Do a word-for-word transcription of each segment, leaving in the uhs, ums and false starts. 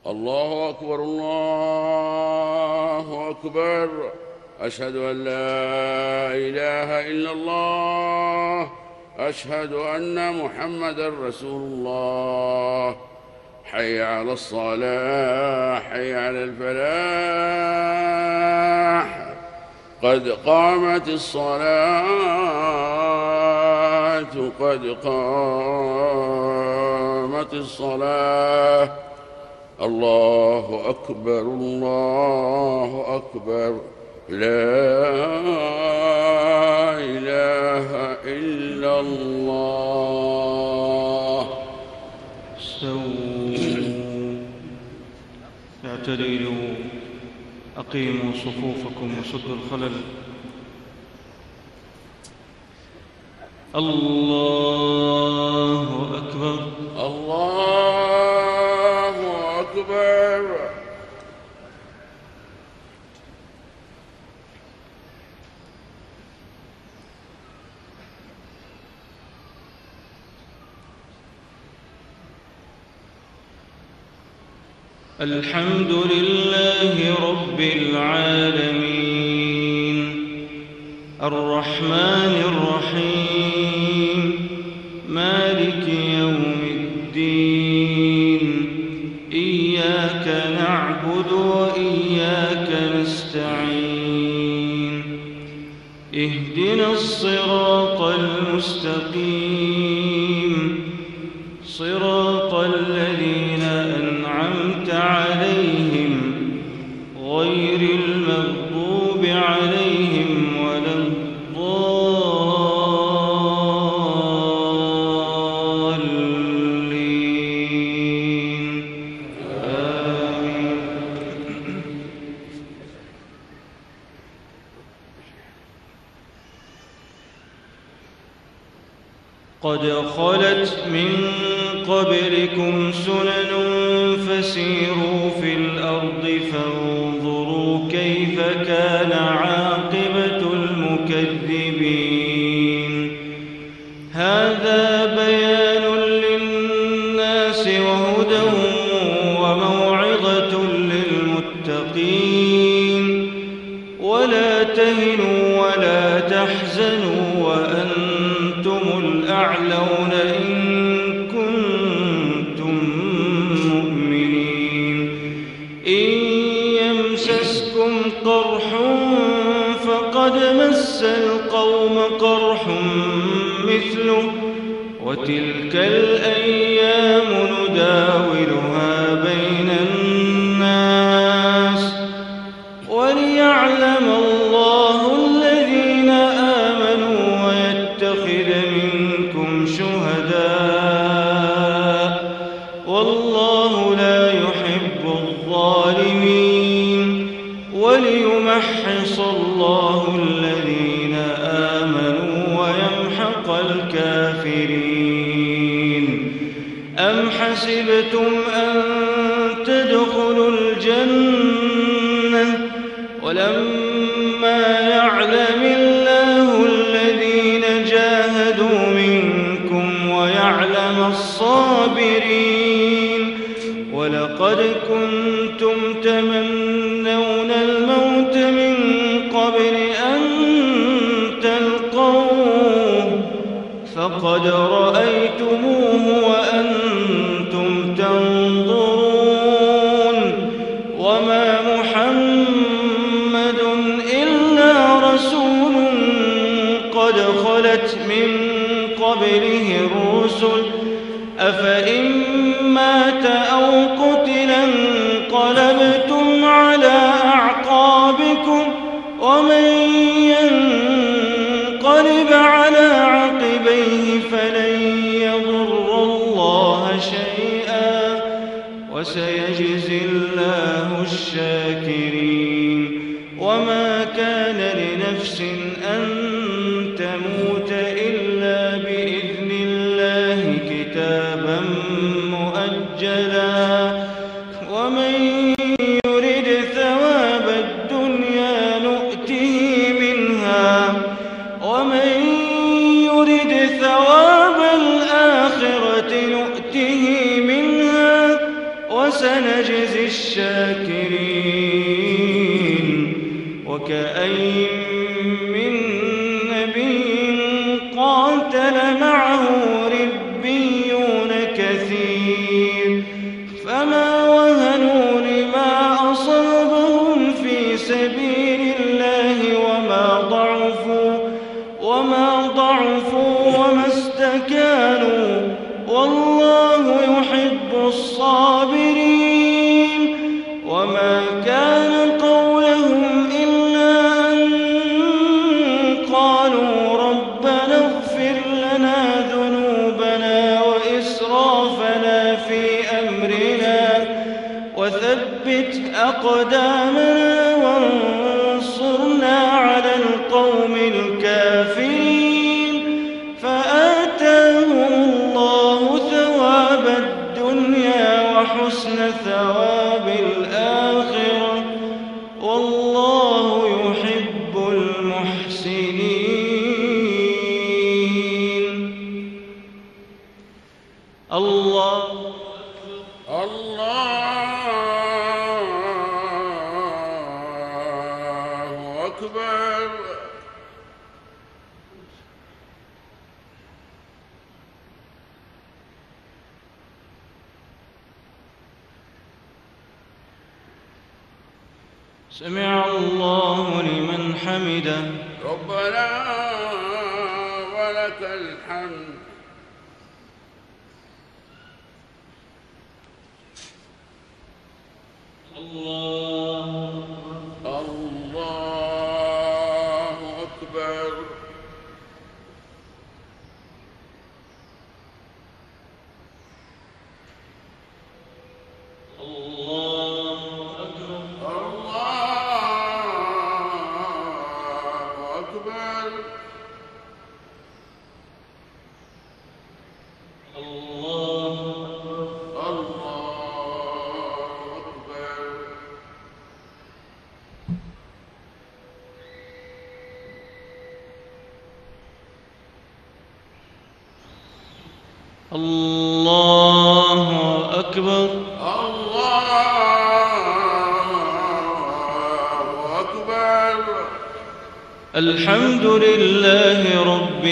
الله أكبر الله أكبر. أشهد أن لا إله إلا الله. أشهد أن محمدًا رسول الله. حي على الصلاة حي على الفلاح. قد قامت الصلاة قد قامت الصلاة. الله أكبر الله أكبر. لا إله إلا الله. استووا اعتدلوا أقيموا صفوفكم وسدوا الخلل. الله أكبر الله أكبر. الحمد لله رب العالمين الرحمن الرحيم مالك يوم الدين. إياك نعبد وإياك نستعين. اهدنا الصراط المستقيم صراط الذين أنعمت عليهم غير المغضوب عليهم ولا الضالين. آمين. قد خلت من قبلكم سنن فسيروا في الأرض فانظروا كيف كان عاقبة المكذبين. هذا بيان للناس وهدى وموعظة للمتقين. ولا تهنوا ولا تحزنوا وأنتم الأعلون إن كنتم مؤمنين. إن يمسسكم قرح فقد مس القوم قرح مثله وتلك الأيام نداولها بين الناس وليعلم الله الذين آمنوا ويتخذ منكم شهداء والله لا يحب الظالمين. وليمحص الله الذين آمنوا ويمحق الكافرين. أم حسبتم أن تدخلوا الجنة ولما يعلم الله الذين جاهدوا منكم ويعلم الصابرين. ولقد كنتم تمنون الموت من قبل أن تلقوه فقد رأيتموه وأنتم تنظرون. وما محمد إلا رسول قد خلت من قبله الرسل أفإن مات أو قتل انقلبتم على أعقابكم ومن ينقلب على عقبيه فلن يضر الله شيئا وسيجزي الله الشاكرين. وما كان لنفس أن تموت إلا بإذن الله كتابا مؤجلا. ومن يرد ثواب الدنيا نؤته منها ومن يرد ثواب الآخرة نؤته منها وسنجزي الشاكرين. وكأين من نبي قاتل معه ربيون كثير فما وهنوا لما أصابهم في سبيل الله وما ضعفوا وما ضعفوا وما استكانوا والله يحب الصابرين. وما كان قولهم إلا أن قالوا ربنا اغفر لنا ذنوبنا وإسرافنا في أمرنا وثبت أقدامنا وانصرنا على القوم الكافرين. فآتاهم الله ثواب الدنيا وحسن ثواب الآخرة والله يحب المحسنين. الله الله أكبر. سمع الله لمن حمده. ربنا ولك الحمد. الله الله أكبر. الله أكبر. الله أكبر. الله الله أكبر. الله أكبر. الحمد لله رب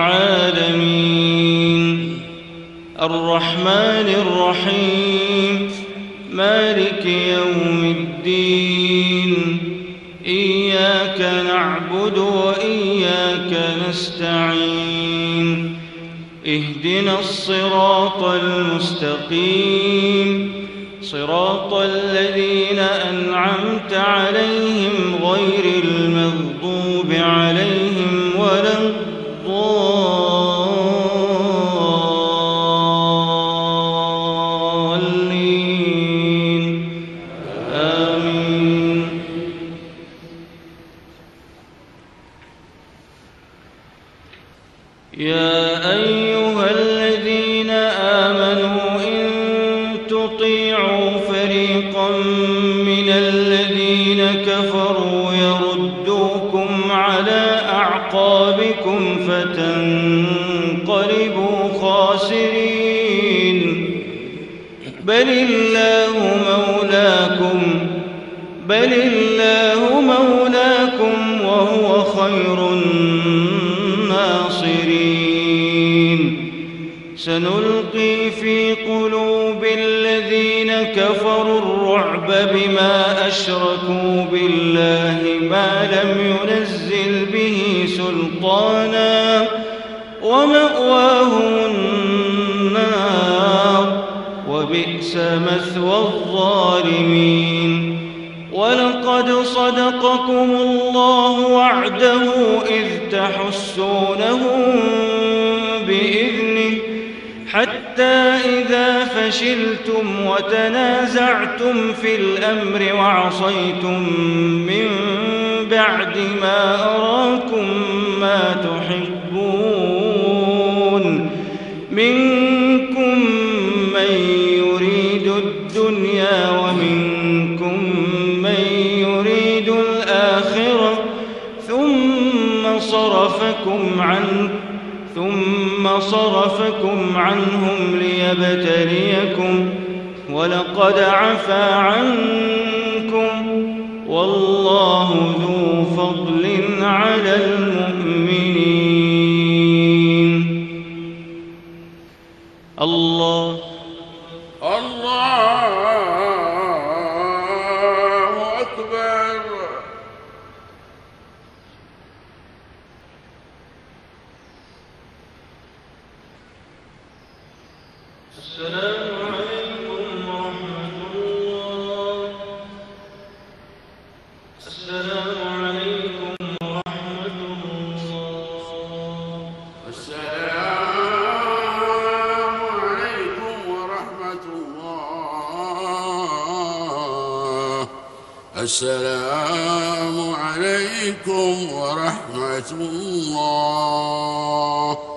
العالمين الرحمن الرحيم مالك يوم الدين إياك نعبد وإياك نستعين اهدنا الصراط المستقيم صراط الذين أنعمت عليهم غير المغضوب عليهم ولا الضالين آمين. يا أيها الذين آمنوا إن تطيعوا فريقا من الذين كفروا يردوكم على أعقابكم فتنقلبوا خاسرين بل الله مولاكم بل الله مولاكم وهو خير الناصرين. سنلقي في قلوب الذين كفروا الرعب بما أشركوا بالله ما لم ينزل به سلطانا ومأواهم النار وبئس مثوى الظالمين. ولقد صدقكم الله وعده إذ تحسونهم بإذنه حتى إذا فشلتم وتنازعتم في الأمر وعصيتم من بعد ما أراكم ما تحبون منكم من يريد الدنيا ومنكم من يريد الآخرة ثم صرفكم عنه ثم صرفكم عنهم ليبتليكم ولقد عفا عنكم والله ذو فضل على المؤمنين. الله الله أكبر. السلام عليكم ورحمة الله. السلام عليكم ورحمة الله. السلام عليكم ورحمة الله. السلام عليكم ورحمة الله.